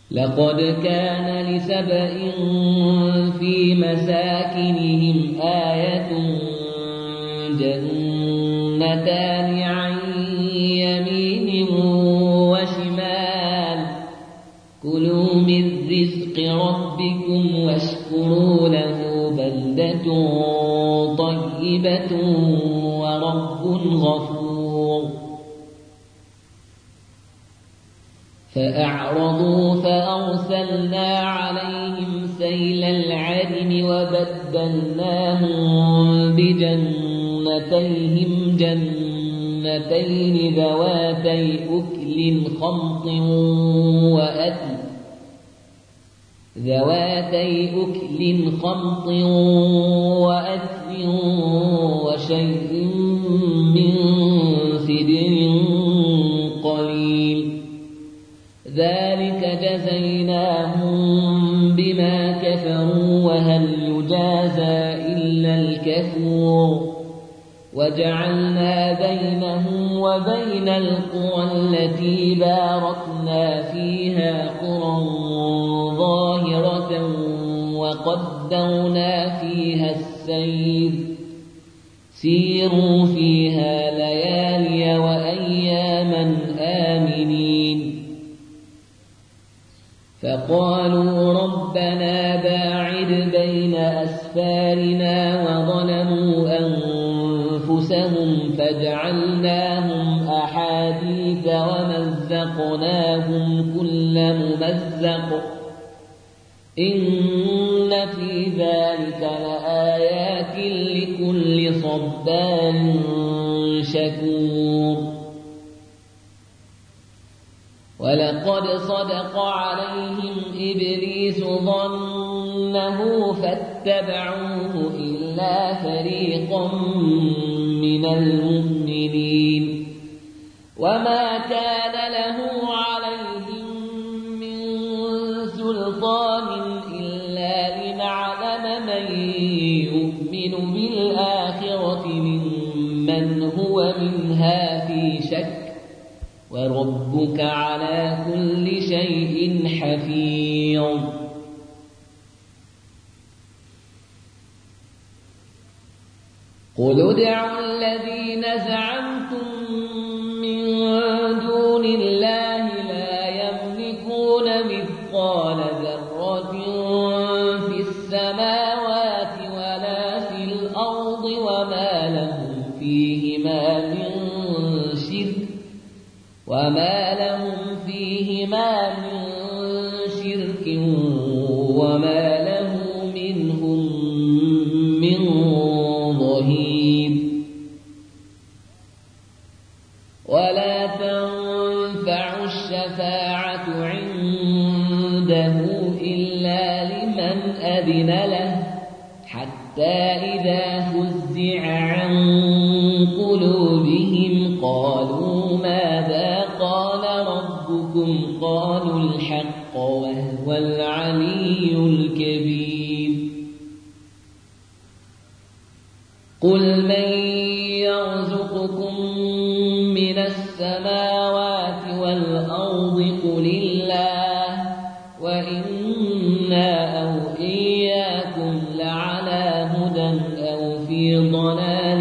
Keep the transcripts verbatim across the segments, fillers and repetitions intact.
لقد كان لسبإ في مساكنهم آية جنتان عن يمين وشمال كلوا من رزق ربكم واشكروا له بلدة طيبة ورب غفور فأعرضوا فأرسلنا عليهم سيل العرم وبدلناهم بجنتيهم جنتين ذواتي أكل خمط وأثل ذواتي أكل خمط وأثل وشيء من سدر قليل ذلك جزيناهم بما كفروا وهل يجازى إلا الكفور وجعلنا بينهم وبين القرى التي باركنا فيها قرى ظاهرة وقدرنا فيها السير سيروا فيها ليالي وأياما آمنين فقالوا ربنا باعد بين أسفارنا وظلموا أنفسهم فجعلناهم أحاديث ومزقناهم كل ممزق إن في ذلك لآيات لكل صبار شكور ولقد صدق عليهم إبليس ظنه فاتبعوه إلا فريقا من المؤمنين وما كان له عليهم من سلطان إلا لنعلم من يؤمن بالآخرة ممن هو منها في شك وربك على كل شيء حفيظ قل ادعوا الذين زعمتم من دون الله لا يملكون مثقال ذرة في السماوات ولا في الأرض وما لهم فيهما من شرك وما لهم فيهما من شرك وما له منهم من ظهير ولا تنفع الشفاعة عنده إلا لمن أذن له حتى إذا فزع عن قلوبهم قالوا ماذا قال ربكم قالوا الحق وهو العلي الكبير قل من يرزقكم من السماوات والأرض قل الله وإنا أو إياكم لعلى هدى أو في ضلال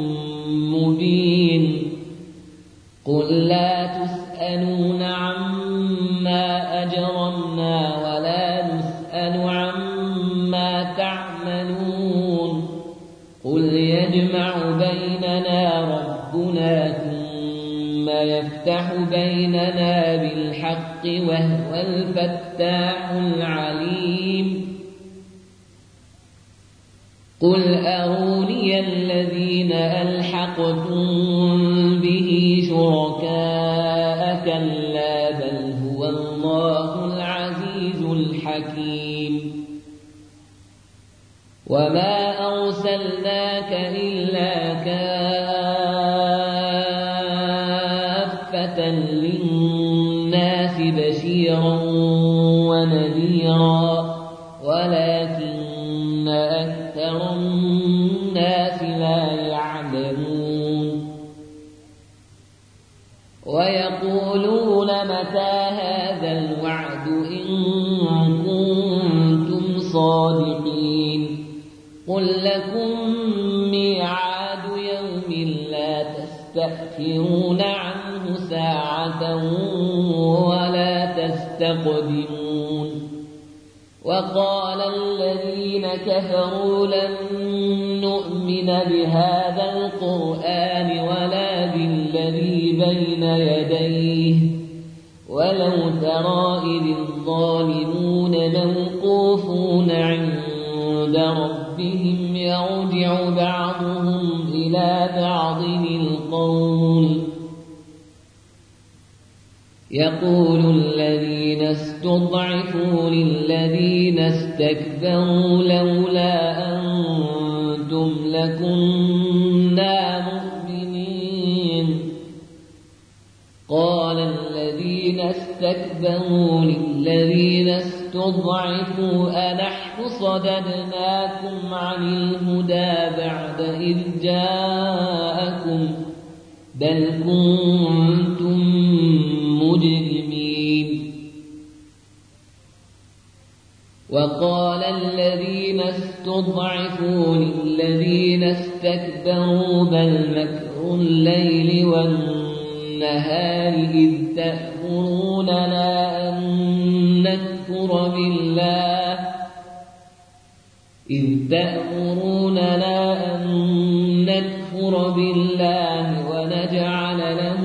مبين قل لا تسألون عما أجرمنا ولا نسأل عما تعملون قل يجمع بيننا ربنا ثم يفتح بيننا بالحق وهو الفتاح العليم قل أروني الذين ألحقتم به شركاء كلا بل هو الله العزيز الحكيم وما أرسلناك إلا كافة للناس بشيرا ونذيرا ولكن أكثر الناس لا يعلمون ويقولون متى هذا الوعد إن صادقين قل لكم ميعاد يوم لا تستأخرون عنه ساعة ولا تستقدمون وقال الذين كفروا لن نؤمن بهذا القرآن ولا بالذي بين يديه ولو ترى إذ الظالمون موقوفون عند ربهم يرجع بعضهم إلى بعض القول يقول الذين استضعفوا للذين استكبروا لولا أنتم لكنا مؤمنين قال الذين استكبروا للذين استضعفوا أنحن صددناكم عن الهدى بعد إذ جاءكم بل كنتم مجرمين وقال الذين استضعفوا للذين استكبروا بل مكر الليل والنهار إذ تأمروننا أن نكفر بالله إذ تأمروننا أن نكفر بالله ونجعل له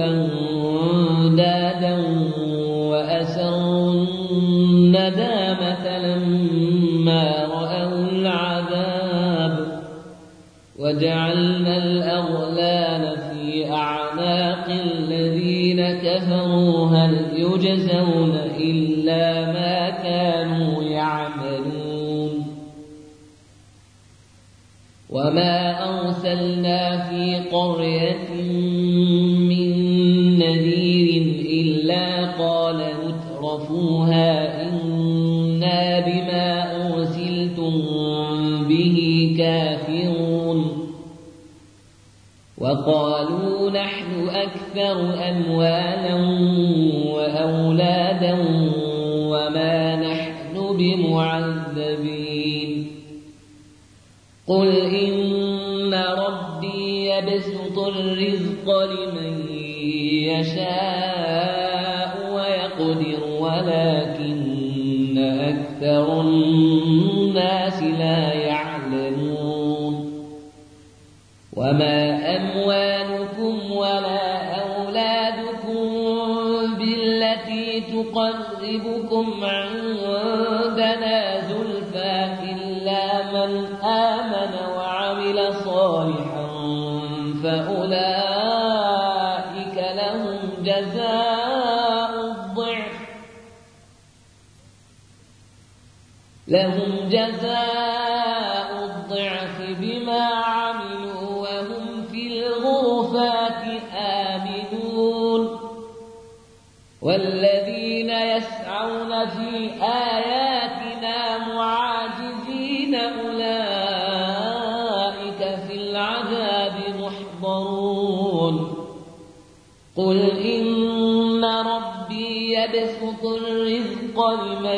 أندادا وأسروا الندامة لما رأوا العذاب وجعلنا الأغلال في أعناق الذين كفروا هل يجزون إلا ما كانوا يعملون وما أرسلنا في قرية من نذير إلا قال مترفوها إنا بما أرسلتم به كافرون وقالوا نحن أكثر أموالا وأولادا وما نحن بمعذبين قل إن ربي يبسط الرزق لمن يشاء ويقدر ولكن أكثر الناس لا يعلمون وما أموالكم ولا أولادكم بالتي تقربكم عندنا زلفى إلا من آمن وعمل صالحا فأولئك لهم جزاء الضعف لهم جزاء الضعف بما عملوا وهم في الغرفات آمنون والذين يسعون في آياتنا معاجزين أولئك في العذاب محضرون قل إن ربي يبسط الرزق لمن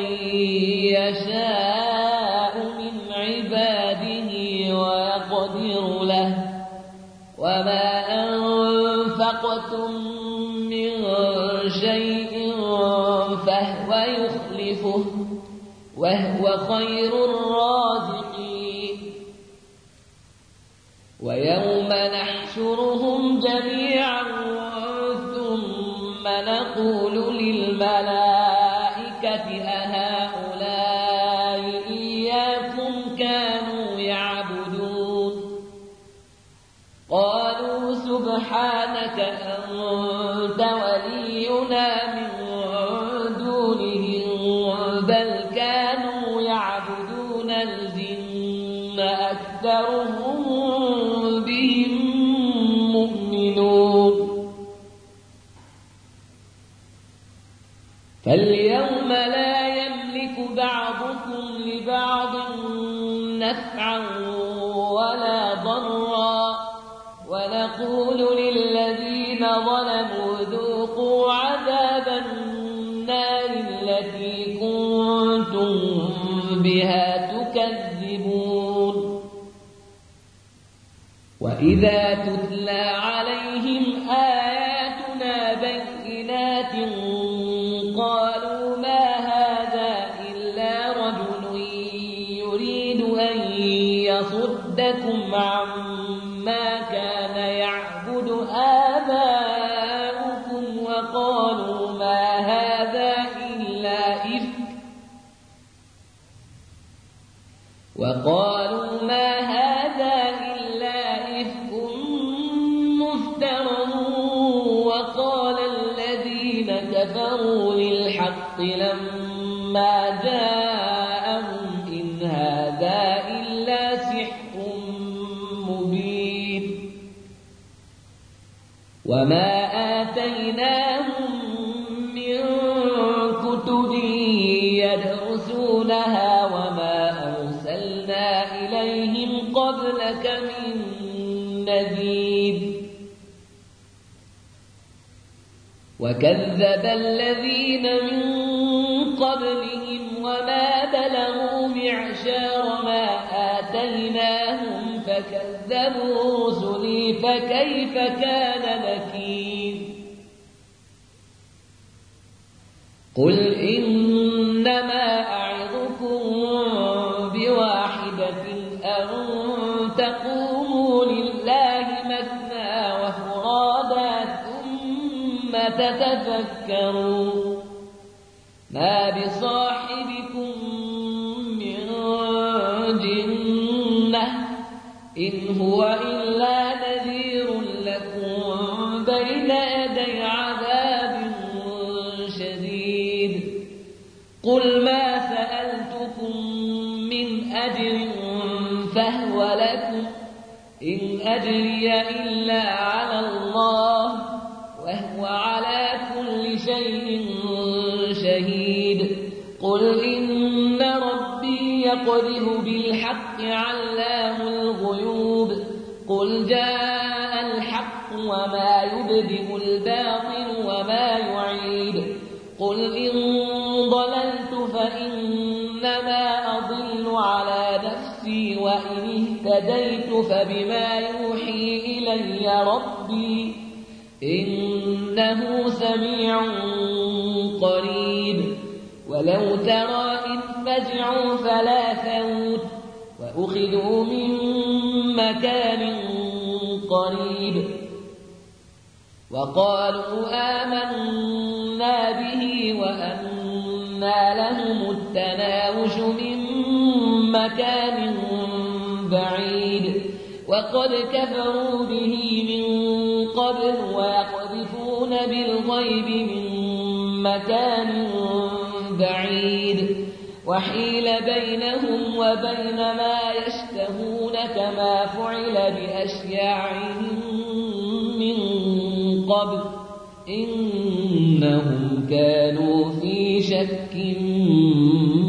يشاء من عباده ويقدر له وما أنفقتم من شيء فهو يخلفه وهو خير الرازقين ويوم نحشرهم جميعا ثم نقول للملائكة أهؤلاء إياكم كانوا يعبدون قالوا سبحانك أنت ولينا من دونهم بل كانوا يعبدون الجن أكثرهم بهم مؤمنون فاليوم لا يملك بعضكم لبعض نفعا ولا ضرا ونقول للذين ظلموا ذوقوا عذاب النار التي كنتم بها تكذبون وإذا تتلى عليهم آياتنا بينات قالوا ما هذا إلا رجل يريد أن يصدكم عما كان يعبد آباؤكم وقالوا ما هذا إلا إفك وقالوا ما هذا إلا إفك مفترى وقال الذين كفروا للحق لما جاءهم إن هذا إلا سحر مبين وما آتيناهم من كتب يدرسونها وما أرسلنا إليهم قبلك من نذير وكذب الذين من قبلهم وما بلغوا معشار ما آتيناهم فكذبوا رسلي فكيف كان نكير قل إنما أعظكم بواحدة أن تقوموا لله مثنى وفرادا ثم تتفكروا ما بصاحبكم من جنة إن هو إلا نذير لكم بين يدي عذاب شديد قل ما سألتكم من أجر فهو لكم إن أجري إلا على الله وهو على كل شيء شهيد قل إن ربي يقذف بالحق علام الغيوب قل جاء الحق وما يبدئ الباطل وما يعيد قل إن ضللت فإنما أضل على نفسي وإن اهتديت فبما يوحي إلي ربي إنه سميع قريب ولو ترى إذ فزعوا فلا فوت وأخذوا من مكان قريب وقالوا آمنا به وأنى لهم التناوش من مكان بعيد وقد كفروا به من قبل ويقذفون بالغيب من مكان بعيد وحيل بينهم وبين ما يشتهون كما فعل بأشياعهم من قبل إنهم كانوا في شك